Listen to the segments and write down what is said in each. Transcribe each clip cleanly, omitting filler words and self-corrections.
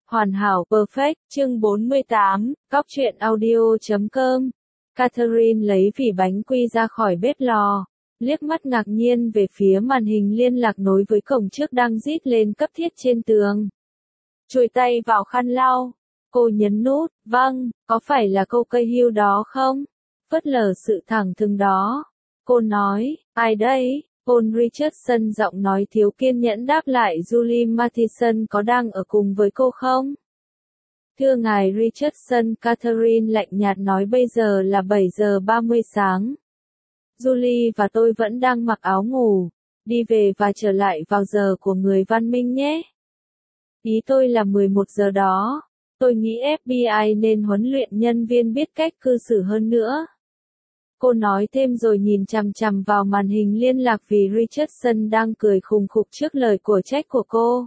Hoàn hảo perfect, chương 48, Cóc truyện audio.com. Catherine lấy vỉ bánh quy ra khỏi bếp lò, liếc mắt ngạc nhiên về phía màn hình liên lạc nối với cổng trước đang rít lên cấp thiết trên tường. Chùi tay vào khăn lau, cô nhấn nút, vâng, có phải là câu cây hưu đó không? Phớt lờ sự thẳng thừng đó. Cô nói, ai đấy? Paul Richardson giọng nói thiếu kiên nhẫn đáp lại Julie Mathison có đang ở cùng với cô không? Thưa ngài Richardson, Catherine lạnh nhạt nói bây giờ là 7 giờ 30 sáng. Julie và tôi vẫn đang mặc áo ngủ, đi về và trở lại vào giờ của người văn minh nhé. Ý tôi là 11 giờ đó. Tôi nghĩ FBI nên huấn luyện nhân viên biết cách cư xử hơn nữa. Cô nói thêm rồi nhìn chằm chằm vào màn hình liên lạc vì Richardson đang cười khùng khục trước lời của trách của cô.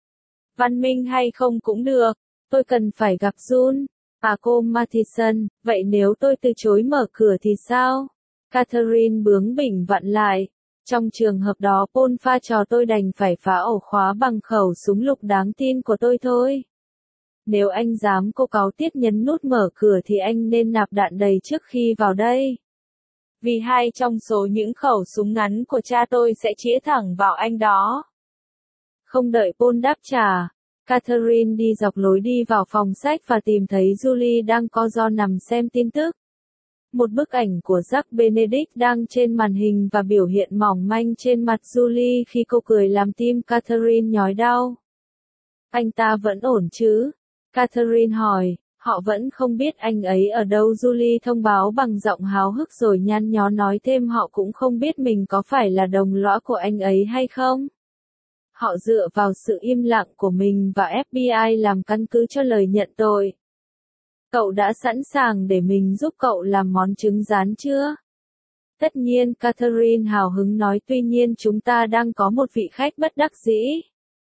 Văn minh hay không cũng được, tôi cần phải gặp June. À cô Mathison, vậy nếu tôi từ chối mở cửa thì sao? Catherine bướng bỉnh vặn lại. Trong trường hợp đó Paul pha trò tôi đành phải phá ổ khóa bằng khẩu súng lục đáng tin của tôi thôi. Nếu anh dám cô cáu tiết nhấn nút mở cửa thì anh nên nạp đạn đầy trước khi vào đây. Vì hai trong số những khẩu súng ngắn của cha tôi sẽ chĩa thẳng vào anh đó. Không đợi Paul đáp trả, Catherine đi dọc lối đi vào phòng sách và tìm thấy Julie đang co ro nằm xem tin tức. Một bức ảnh của Jack Benedict đang trên màn hình và biểu hiện mỏng manh trên mặt Julie khi cô cười làm tim Catherine nhói đau. Anh ta vẫn ổn chứ? Catherine hỏi. Họ vẫn không biết anh ấy ở đâu, Julie thông báo bằng giọng háo hức rồi nhăn nhó nói thêm họ cũng không biết mình có phải là đồng lõa của anh ấy hay không. Họ dựa vào sự im lặng của mình và FBI làm căn cứ cho lời nhận tội. Cậu đã sẵn sàng để mình giúp cậu làm món trứng rán chưa? Tất nhiên, Catherine hào hứng nói, tuy nhiên chúng ta đang có một vị khách bất đắc dĩ.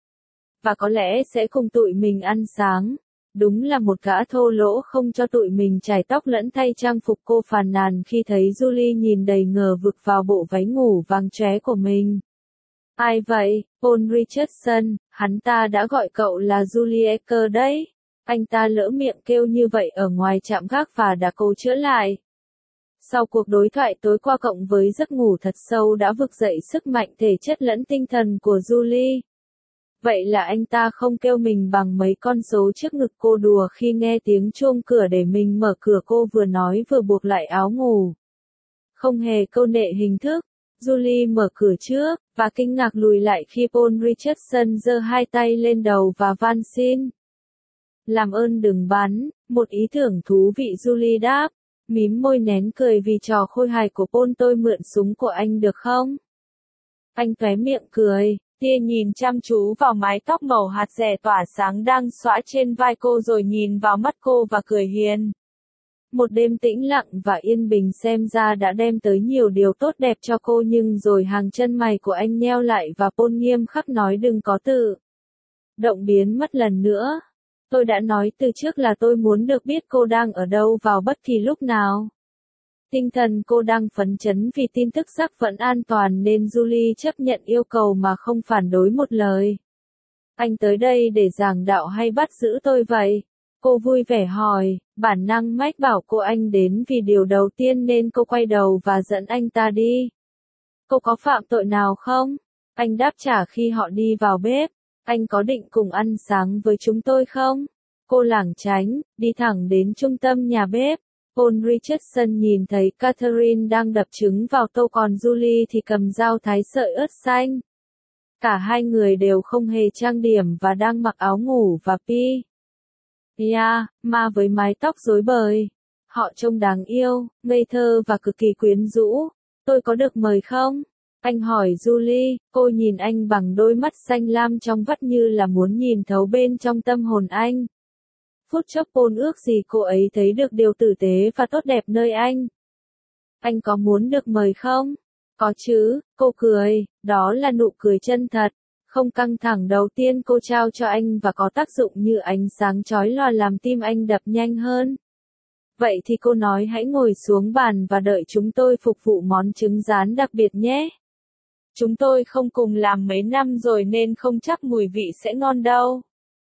Và có lẽ sẽ cùng tụi mình ăn sáng. Đúng là một gã thô lỗ không cho tụi mình chải tóc lẫn thay trang phục, cô phàn nàn khi thấy Julie nhìn đầy ngờ vực vào bộ váy ngủ vàng chóe của mình. Ai vậy? Paul Richardson, hắn ta đã gọi cậu là Julie Ecker đấy. Anh ta lỡ miệng kêu như vậy ở ngoài trạm gác và đã cố chữa lại. Sau cuộc đối thoại tối qua cộng với giấc ngủ thật sâu đã vực dậy sức mạnh thể chất lẫn tinh thần của Julie. Vậy là anh ta không kêu mình bằng mấy con số trước ngực cô đùa khi nghe tiếng chuông cửa để mình mở cửa, cô vừa nói vừa buộc lại áo ngủ. Không hề câu nệ hình thức, Julie mở cửa trước, và kinh ngạc lùi lại khi Paul Richardson giơ hai tay lên đầu và van xin. Làm ơn đừng bắn, một ý tưởng thú vị, Julie đáp, mím môi nén cười vì trò khôi hài của Paul. Tôi mượn súng của anh được không? Anh tóe miệng cười. Tia nhìn chăm chú vào mái tóc màu hạt rẻ tỏa sáng đang xõa trên vai cô rồi nhìn vào mắt cô và cười hiền. Một đêm tĩnh lặng và yên bình xem ra đã đem tới nhiều điều tốt đẹp cho cô, nhưng rồi hàng chân mày của anh nheo lại và Paul nghiêm khắc nói đừng có tự động biến mất lần nữa. Tôi đã nói từ trước là tôi muốn được biết cô đang ở đâu vào bất kỳ lúc nào. Tinh thần cô đang phấn chấn vì tin tức Jack vẫn an toàn nên Julie chấp nhận yêu cầu mà không phản đối một lời. Anh tới đây để giảng đạo hay bắt giữ tôi vậy? Cô vui vẻ hỏi, bản năng mách bảo cô anh đến vì điều đầu tiên nên cô quay đầu và dẫn anh ta đi. Cô có phạm tội nào không? Anh đáp trả khi họ đi vào bếp. Anh có định cùng ăn sáng với chúng tôi không? Cô lảng tránh, đi thẳng đến trung tâm nhà bếp. Paul Richardson nhìn thấy Catherine đang đập trứng vào tô, còn Julie thì cầm dao thái sợi ớt xanh. Cả hai người đều không hề trang điểm và đang mặc áo ngủ và ma với mái tóc rối bời. Họ trông đáng yêu, ngây thơ và cực kỳ quyến rũ. Tôi có được mời không? Anh hỏi Julie, cô nhìn anh bằng đôi mắt xanh lam trong vắt như là muốn nhìn thấu bên trong tâm hồn anh. Phút chốc Paul ước gì cô ấy thấy được điều tử tế và tốt đẹp nơi anh. Anh có muốn được mời không? Có chứ, cô cười, đó là nụ cười chân thật, không căng thẳng đầu tiên cô trao cho anh và có tác dụng như ánh sáng chói lòa làm tim anh đập nhanh hơn. Vậy thì cô nói hãy ngồi xuống bàn và đợi chúng tôi phục vụ món trứng rán đặc biệt nhé. Chúng tôi không cùng làm mấy năm rồi nên không chắc mùi vị sẽ ngon đâu.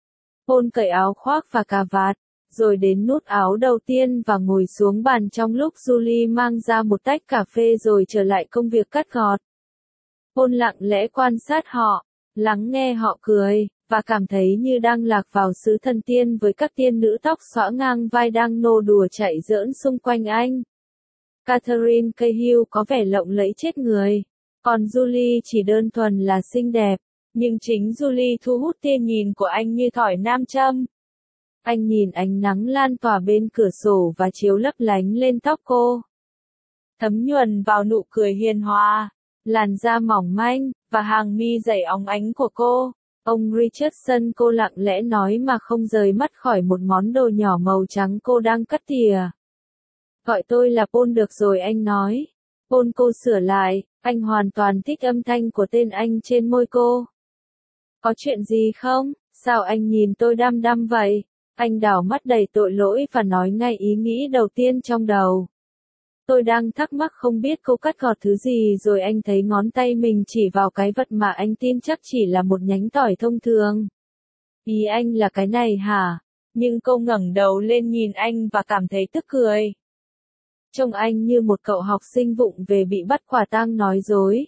Paul cởi áo khoác và cà vạt, rồi đến nút áo đầu tiên và ngồi xuống bàn trong lúc Julie mang ra một tách cà phê rồi trở lại công việc cắt gọt. Paul lặng lẽ quan sát họ, lắng nghe họ cười, và cảm thấy như đang lạc vào xứ thần tiên với các tiên nữ tóc xõa ngang vai đang nô đùa chạy giỡn xung quanh anh. Catherine Cahill có vẻ lộng lẫy chết người, còn Julie chỉ đơn thuần là xinh đẹp, nhưng chính Julie thu hút tia nhìn của anh như thỏi nam châm. Anh nhìn ánh nắng lan tỏa bên cửa sổ và chiếu lấp lánh lên tóc cô, thấm nhuần vào nụ cười hiền hòa, làn da mỏng manh, và hàng mi dày óng ánh của cô. Ông Richardson, cô lặng lẽ nói mà không rời mắt khỏi một món đồ nhỏ màu trắng cô đang cắt tỉa. Gọi tôi là Paul được rồi, anh nói. Paul, cô sửa lại, anh hoàn toàn thích âm thanh của tên anh trên môi cô. Có chuyện gì không? Sao anh nhìn tôi đăm đăm vậy? Anh đảo mắt đầy tội lỗi và nói ngay ý nghĩ đầu tiên trong đầu. Tôi đang thắc mắc không biết cô cắt gọt thứ gì rồi anh thấy ngón tay mình chỉ vào cái vật mà anh tin chắc chỉ là một nhánh tỏi thông thường. Ý anh là cái này hả? Nhưng cô ngẩng đầu lên nhìn anh và cảm thấy tức cười. Trông anh như một cậu học sinh vụng về bị bắt quả tang nói dối.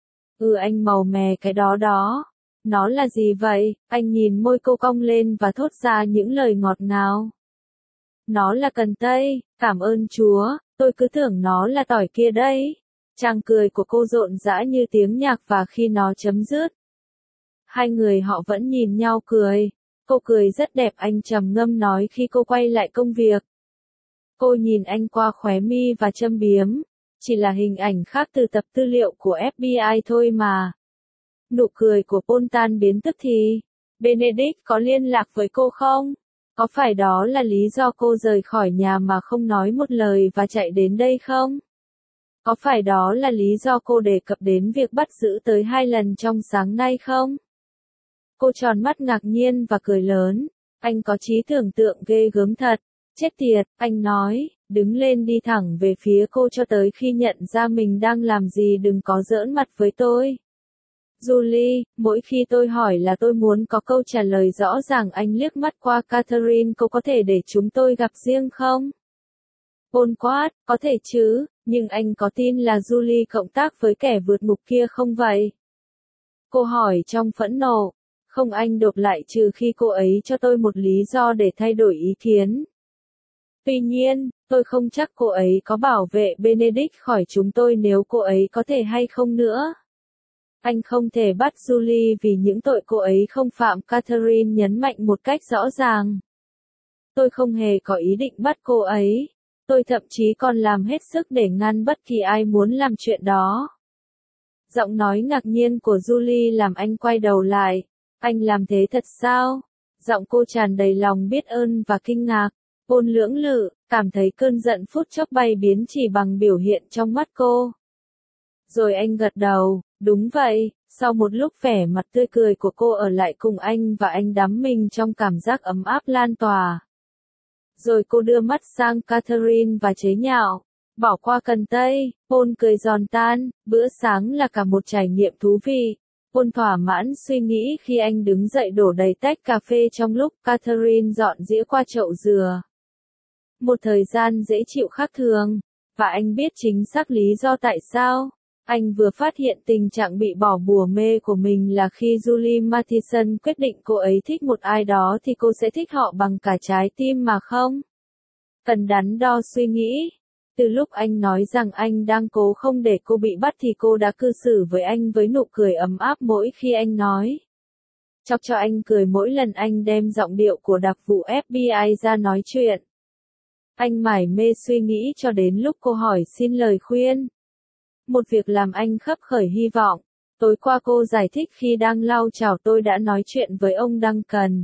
Anh màu mè cái đó đó. Nó là gì vậy? Anh nhìn môi cô cong lên và thốt ra những lời ngọt ngào. Nó là cần tây, cảm ơn Chúa, tôi cứ tưởng nó là tỏi kia đấy. Tràng cười của cô rộn rã như tiếng nhạc và khi nó chấm dứt, hai người họ vẫn nhìn nhau cười. Cô cười rất đẹp, anh trầm ngâm nói khi cô quay lại công việc. Cô nhìn anh qua khóe mi và châm biếm. Chỉ là hình ảnh khác từ tập tư liệu của FBI thôi mà. Nụ cười của Paul tan biến tức thì. Benedict có liên lạc với cô không? Có phải đó là lý do cô rời khỏi nhà mà không nói một lời và chạy đến đây không? Có phải đó là lý do cô đề cập đến việc bắt giữ tới 2 lần trong sáng nay không? Cô tròn mắt ngạc nhiên và cười lớn. Anh có trí tưởng tượng ghê gớm thật. Chết tiệt, anh nói, đứng lên đi thẳng về phía cô cho tới khi nhận ra mình đang làm gì, đừng có giỡn mặt với tôi. Julie, mỗi khi tôi hỏi là tôi muốn có câu trả lời rõ ràng. Anh liếc mắt qua Catherine, cô có thể để chúng tôi gặp riêng không? Paul quát, có thể chứ, nhưng anh có tin là Julie cộng tác với kẻ vượt ngục kia không vậy? Cô hỏi trong phẫn nộ. Không, anh đột lại, trừ khi cô ấy cho tôi một lý do để thay đổi ý kiến. Tuy nhiên, tôi không chắc cô ấy có bảo vệ Benedict khỏi chúng tôi nếu cô ấy có thể hay không nữa. Anh không thể bắt Julie vì những tội cô ấy không phạm, Catherine nhấn mạnh một cách rõ ràng. Tôi không hề có ý định bắt cô ấy. Tôi thậm chí còn làm hết sức để ngăn bất kỳ ai muốn làm chuyện đó. Giọng nói ngạc nhiên của Julie làm anh quay đầu lại. Anh làm thế thật sao? Giọng cô tràn đầy lòng biết ơn và kinh ngạc. Paul lưỡng lự, cảm thấy cơn giận phút chốc bay biến chỉ bằng biểu hiện trong mắt cô. Rồi anh gật đầu, đúng vậy. Sau một lúc vẻ mặt tươi cười của cô ở lại cùng anh và anh đắm mình trong cảm giác ấm áp lan tỏa. Rồi cô đưa mắt sang Catherine và chế nhạo. Bỏ qua cần tây, Paul cười giòn tan, bữa sáng là cả một trải nghiệm thú vị. Paul thỏa mãn suy nghĩ khi anh đứng dậy đổ đầy tách cà phê trong lúc Catherine dọn dĩa qua chậu dừa. Một thời gian dễ chịu khác thường, và anh biết chính xác lý do tại sao. Anh vừa phát hiện tình trạng bị bỏ bùa mê của mình là khi Julie Mathison quyết định cô ấy thích một ai đó thì cô sẽ thích họ bằng cả trái tim mà không cần đắn đo suy nghĩ. Từ lúc anh nói rằng anh đang cố không để cô bị bắt thì cô đã cư xử với anh với nụ cười ấm áp mỗi khi anh nói. Chọc cho anh cười mỗi lần anh đem giọng điệu của đặc vụ FBI ra nói chuyện. Anh mải mê suy nghĩ cho đến lúc cô hỏi xin lời khuyên. Một việc làm anh khấp khởi hy vọng. Tối qua cô giải thích khi đang lau chảo tôi đã nói chuyện với ông Duncan,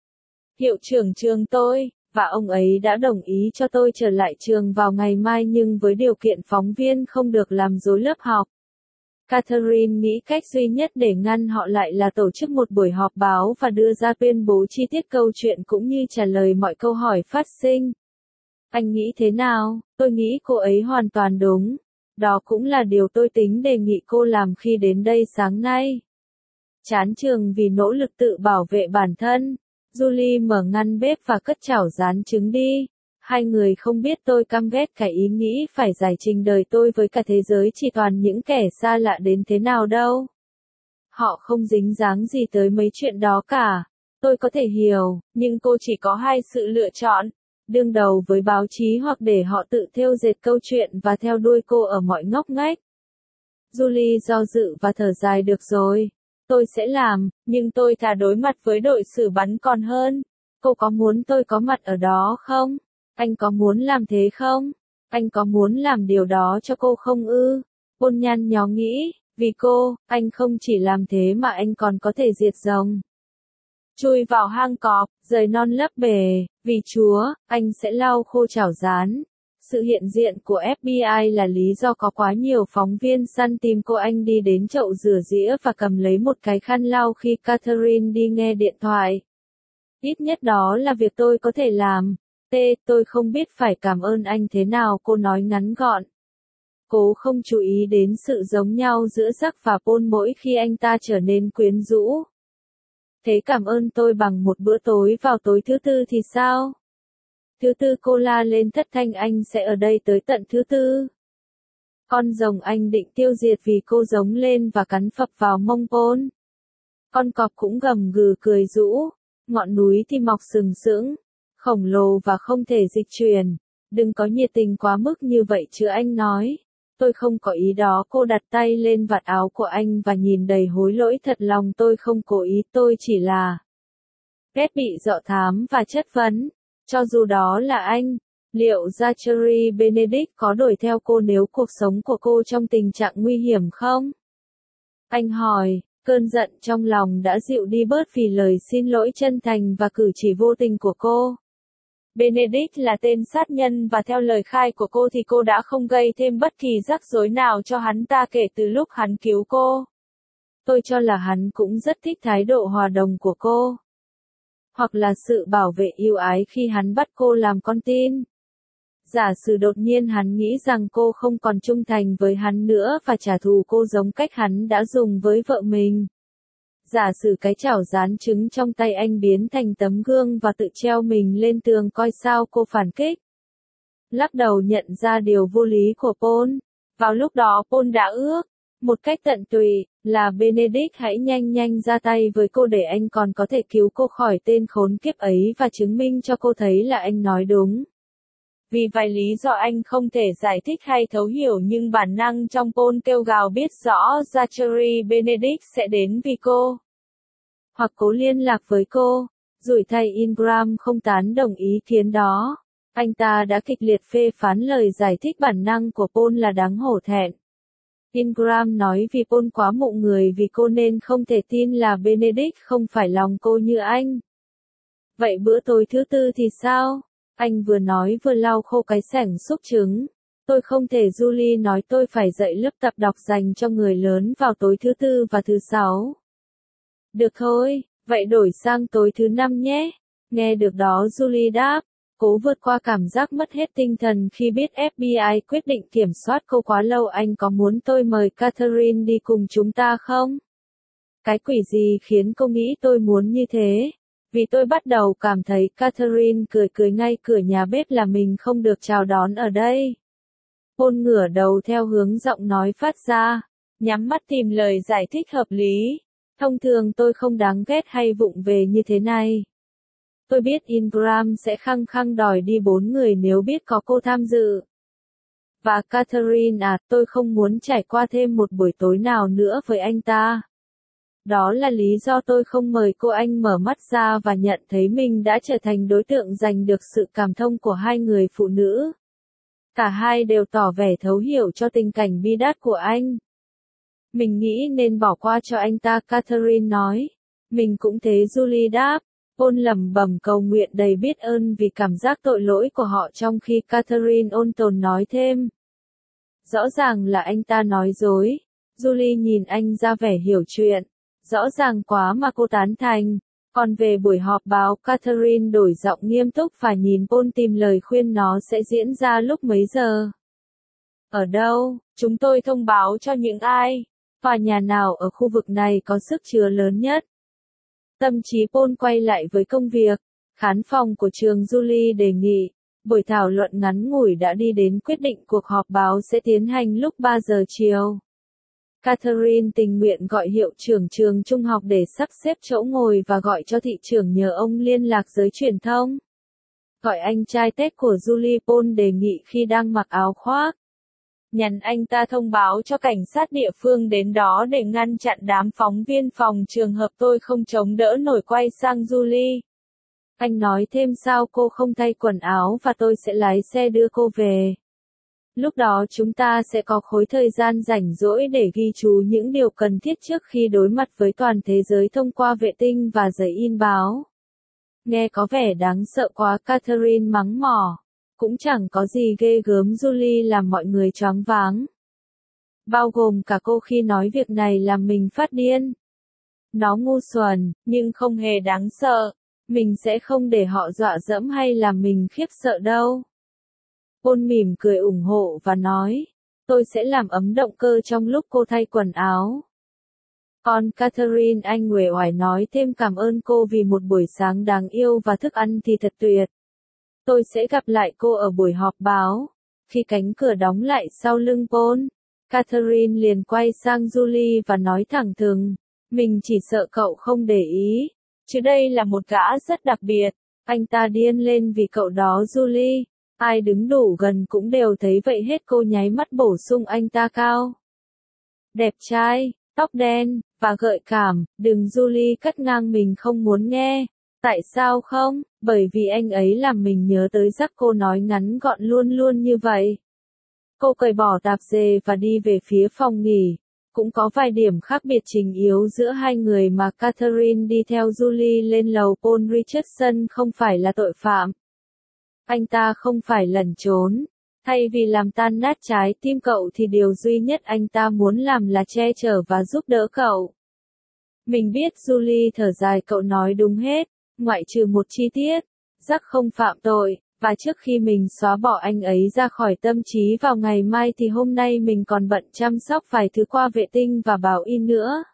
hiệu trưởng trường tôi, và ông ấy đã đồng ý cho tôi trở lại trường vào ngày mai nhưng với điều kiện phóng viên không được làm rối lớp học. Catherine nghĩ cách duy nhất để ngăn họ lại là tổ chức một buổi họp báo và đưa ra tuyên bố chi tiết câu chuyện cũng như trả lời mọi câu hỏi phát sinh. Anh nghĩ thế nào? Tôi nghĩ cô ấy hoàn toàn đúng. Đó cũng là điều tôi tính đề nghị cô làm khi đến đây sáng nay. Chán trường vì nỗ lực tự bảo vệ bản thân. Julie mở ngăn bếp và cất chảo rán trứng đi. Hai người không biết tôi căm ghét cái ý nghĩ phải giải trình đời tôi với cả thế giới chỉ toàn những kẻ xa lạ đến thế nào đâu. Họ không dính dáng gì tới mấy chuyện đó cả. Tôi có thể hiểu, nhưng cô chỉ có hai sự lựa chọn. Đương đầu với báo chí hoặc để họ tự thêu dệt câu chuyện và theo đuôi cô ở mọi ngóc ngách. Julie do dự và thở dài được rồi. Tôi sẽ làm, nhưng tôi thà đối mặt với đội xử bắn còn hơn. Cô có muốn tôi có mặt ở đó không? Anh có muốn làm thế không? Anh có muốn làm điều đó cho cô không ư? Paul nhăn nhó nghĩ, vì cô, anh không chỉ làm thế mà anh còn có thể diệt rồng. Chui vào hang cọp, rời non lấp bể, vì Chúa, anh sẽ lau khô chảo rán. Sự hiện diện của FBI là lý do có quá nhiều phóng viên săn tìm cô. Anh đi đến chậu rửa dĩa và cầm lấy một cái khăn lau khi Catherine đi nghe điện thoại. Ít nhất đó là việc tôi có thể làm. Tôi không biết phải cảm ơn anh thế nào, cô nói ngắn gọn. Cố không chú ý đến sự giống nhau giữa Jack và Paul mỗi khi anh ta trở nên quyến rũ. Thế cảm ơn tôi bằng một bữa tối vào tối thứ tư thì sao? Thứ tư, cô la lên thất thanh, anh sẽ ở đây tới tận thứ tư. Con rồng anh định tiêu diệt vì cô giống lên và cắn phập vào mông Paul. Con cọp cũng gầm gừ cười rũ. Ngọn núi thì mọc sừng sững, khổng lồ và không thể dịch chuyển. Đừng có nhiệt tình quá mức như vậy chứ, anh nói. Tôi không có ý đó. Cô đặt tay lên vạt áo của anh và nhìn đầy hối lỗi. Thật lòng tôi không cố ý, tôi chỉ là ghét bị dọ thám và chất vấn. Cho dù đó là anh, liệu Zachary Benedict có đuổi theo cô nếu cuộc sống của cô trong tình trạng nguy hiểm không? Anh hỏi, cơn giận trong lòng đã dịu đi bớt vì lời xin lỗi chân thành và cử chỉ vô tình của cô. Benedict là tên sát nhân và theo lời khai của cô thì cô đã không gây thêm bất kỳ rắc rối nào cho hắn ta kể từ lúc hắn cứu cô. Tôi cho là hắn cũng rất thích thái độ hòa đồng của cô. Hoặc là sự bảo vệ yêu ái khi hắn bắt cô làm con tin. Giả sử đột nhiên hắn nghĩ rằng cô không còn trung thành với hắn nữa và trả thù cô giống cách hắn đã dùng với vợ mình. Giả sử cái chảo rán trứng trong tay anh biến thành tấm gương và tự treo mình lên tường coi sao cô phản kích. Lắc đầu nhận ra điều vô lý của Paul. Vào lúc đó Paul đã ước, một cách tận tụy, là Benedict hãy nhanh ra tay với cô để anh còn có thể cứu cô khỏi tên khốn kiếp ấy và chứng minh cho cô thấy là anh nói đúng. Vì vài lý do anh không thể giải thích hay thấu hiểu, nhưng bản năng trong Paul kêu gào biết rõ Zachary Benedict sẽ đến vì cô. Hoặc cố liên lạc với cô. Rủi thay Ingram không tán đồng ý kiến đó. Anh ta đã kịch liệt phê phán lời giải thích bản năng của Paul là đáng hổ thẹn. Ingram nói vì Paul quá mụ người vì cô nên không thể tin là Benedict không phải lòng cô như anh. Vậy bữa tối thứ tư thì sao? Anh vừa nói vừa lau khô cái xẻng xúc trứng. Tôi không thể. Julie nói tôi phải dạy lớp tập đọc dành cho người lớn vào tối thứ tư và thứ sáu. Được thôi, vậy đổi sang tối thứ năm nhé. Nghe được đó, Julie đáp. Cố vượt qua cảm giác mất hết tinh thần khi biết FBI quyết định kiểm soát cô quá lâu. Anh có muốn tôi mời Catherine đi cùng chúng ta không? Cái quỷ gì khiến cô nghĩ tôi muốn như thế? Vì tôi bắt đầu cảm thấy Catherine cười ngay cửa nhà bếp là mình không được chào đón ở đây. Paul ngửa đầu theo hướng giọng nói phát ra, nhắm mắt tìm lời giải thích hợp lý. Thông thường tôi không đáng ghét hay vụng về như thế này. Tôi biết Ingram sẽ khăng khăng đòi đi 4 người nếu biết có cô tham dự. Và Catherine tôi không muốn trải qua thêm một buổi tối nào nữa với anh ta. Đó là lý do tôi không mời cô. Anh mở mắt ra và nhận thấy mình đã trở thành đối tượng giành được sự cảm thông của hai người phụ nữ. Cả hai đều tỏ vẻ thấu hiểu cho tình cảnh bi đát của anh. Mình nghĩ nên bỏ qua cho anh ta, Catherine nói. Mình cũng thế, Julie đáp. Paul lẩm bẩm cầu nguyện đầy biết ơn vì cảm giác tội lỗi của họ trong khi Catherine ôn tồn nói thêm. Rõ ràng là anh ta nói dối. Julie nhìn anh ra vẻ hiểu chuyện. Rõ ràng quá mà cô tán thành. Còn về buổi họp báo, Catherine đổi giọng nghiêm túc và nhìn Paul tìm lời khuyên nó sẽ diễn ra lúc mấy giờ. Ở đâu? Chúng tôi thông báo cho những ai? Tòa nhà nào ở khu vực này có sức chứa lớn nhất? Tâm trí Paul quay lại với công việc. Khán phòng của trường Julie đề nghị. Buổi thảo luận ngắn ngủi đã đi đến quyết định cuộc họp báo sẽ tiến hành lúc 3 giờ chiều. Catherine tình nguyện gọi hiệu trưởng trường trung học để sắp xếp chỗ ngồi và gọi cho thị trưởng nhờ ông liên lạc giới truyền thông. Gọi anh trai Ted của Julie, Paul đề nghị khi đang mặc áo khoác. Nhắn anh ta thông báo cho cảnh sát địa phương đến đó để ngăn chặn đám phóng viên phòng trường hợp tôi không chống đỡ nổi quay sang Julie. Anh nói thêm sao cô không thay quần áo và tôi sẽ lái xe đưa cô về. Lúc đó chúng ta sẽ có khối thời gian rảnh rỗi để ghi chú những điều cần thiết trước khi đối mặt với toàn thế giới thông qua vệ tinh và giấy in báo. Nghe có vẻ đáng sợ quá, Catherine mắng mỏ. Cũng chẳng có gì ghê gớm, Julie làm mọi người choáng váng. Bao gồm cả cô khi nói việc này làm mình phát điên. Nó ngu xuẩn, nhưng không hề đáng sợ. Mình sẽ không để họ dọa dẫm hay làm mình khiếp sợ đâu. Paul mỉm cười ủng hộ và nói, tôi sẽ làm ấm động cơ trong lúc cô thay quần áo. Còn Catherine, anh uể oải nói thêm cảm ơn cô vì một buổi sáng đáng yêu và thức ăn thì thật tuyệt. Tôi sẽ gặp lại cô ở buổi họp báo. Khi cánh cửa đóng lại sau lưng Paul, Catherine liền quay sang Julie và nói thẳng thừng, mình chỉ sợ cậu không để ý, chứ đây là một gã rất đặc biệt. Anh ta điên lên vì cậu đó Julie. Ai đứng đủ gần cũng đều thấy vậy hết. Cô nháy mắt bổ sung, anh ta cao, đẹp trai, tóc đen, và gợi cảm. Đừng, Julie cắt ngang, mình không muốn nghe. Tại sao không? Bởi vì anh ấy làm mình nhớ tới Jack. Cô nói ngắn gọn luôn luôn như vậy. Cô cởi bỏ tạp dề và đi về phía phòng nghỉ. Cũng có vài điểm khác biệt trình yếu giữa hai người mà Catherine đi theo Julie lên lầu. Paul Richardson không phải là tội phạm. Anh ta không phải lẩn trốn. Thay vì làm tan nát trái tim cậu thì điều duy nhất anh ta muốn làm là che chở và giúp đỡ cậu. Mình biết, Julie thở dài, cậu nói đúng hết, ngoại trừ một chi tiết. Jack không phạm tội, và trước khi mình xóa bỏ anh ấy ra khỏi tâm trí vào ngày mai thì hôm nay mình còn bận chăm sóc vài thứ qua vệ tinh và báo in nữa.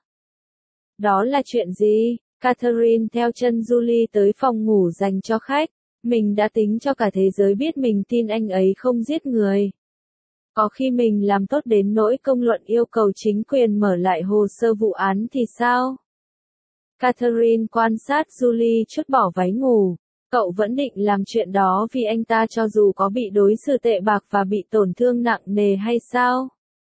Đó là chuyện gì? Catherine theo chân Julie tới phòng ngủ dành cho khách. Mình đã tính cho cả thế giới biết mình tin anh ấy không giết người. Có khi mình làm tốt đến nỗi công luận yêu cầu chính quyền mở lại hồ sơ vụ án thì sao? Catherine quan sát Julie trút bỏ váy ngủ. Cậu vẫn định làm chuyện đó vì anh ta cho dù có bị đối xử tệ bạc và bị tổn thương nặng nề hay sao?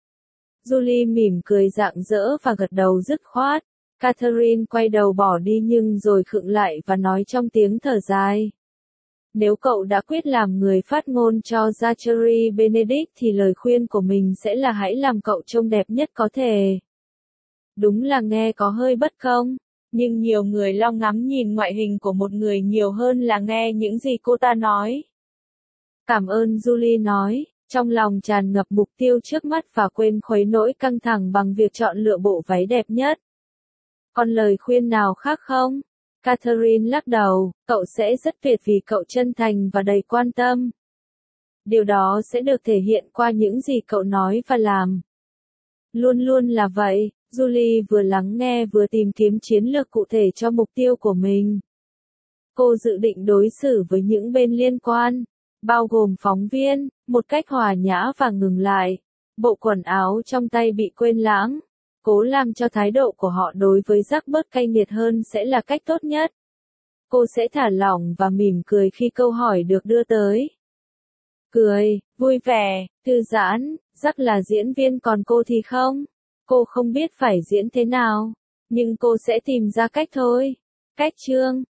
Julie mỉm cười rạng rỡ và gật đầu dứt khoát. Catherine quay đầu bỏ đi nhưng rồi khựng lại và nói trong tiếng thở dài. Nếu cậu đã quyết làm người phát ngôn cho Zachary Benedict thì lời khuyên của mình sẽ là hãy làm cậu trông đẹp nhất có thể. Đúng là nghe có hơi bất công, nhưng nhiều người lo ngắm nhìn ngoại hình của một người nhiều hơn là nghe những gì cô ta nói. Cảm ơn, Julie nói, trong lòng tràn ngập mục tiêu trước mắt và quên khuấy nỗi căng thẳng bằng việc chọn lựa bộ váy đẹp nhất. Còn lời khuyên nào khác không? Catherine lắc đầu, cậu sẽ rất tuyệt vì cậu chân thành và đầy quan tâm. Điều đó sẽ được thể hiện qua những gì cậu nói và làm. Luôn luôn là vậy, Julie vừa lắng nghe vừa tìm kiếm chiến lược cụ thể cho mục tiêu của mình. Cô dự định đối xử với những bên liên quan, bao gồm phóng viên, một cách hòa nhã và ngừng lại. Bộ quần áo trong tay bị quên lãng. Cố làm cho thái độ của họ đối với Jack bớt cay nghiệt hơn sẽ là cách tốt nhất. Cô sẽ thả lỏng và mỉm cười khi câu hỏi được đưa tới. Cười, vui vẻ, thư giãn, Jack là diễn viên còn cô thì không. Cô không biết phải diễn thế nào, nhưng cô sẽ tìm ra cách thôi. Cách chương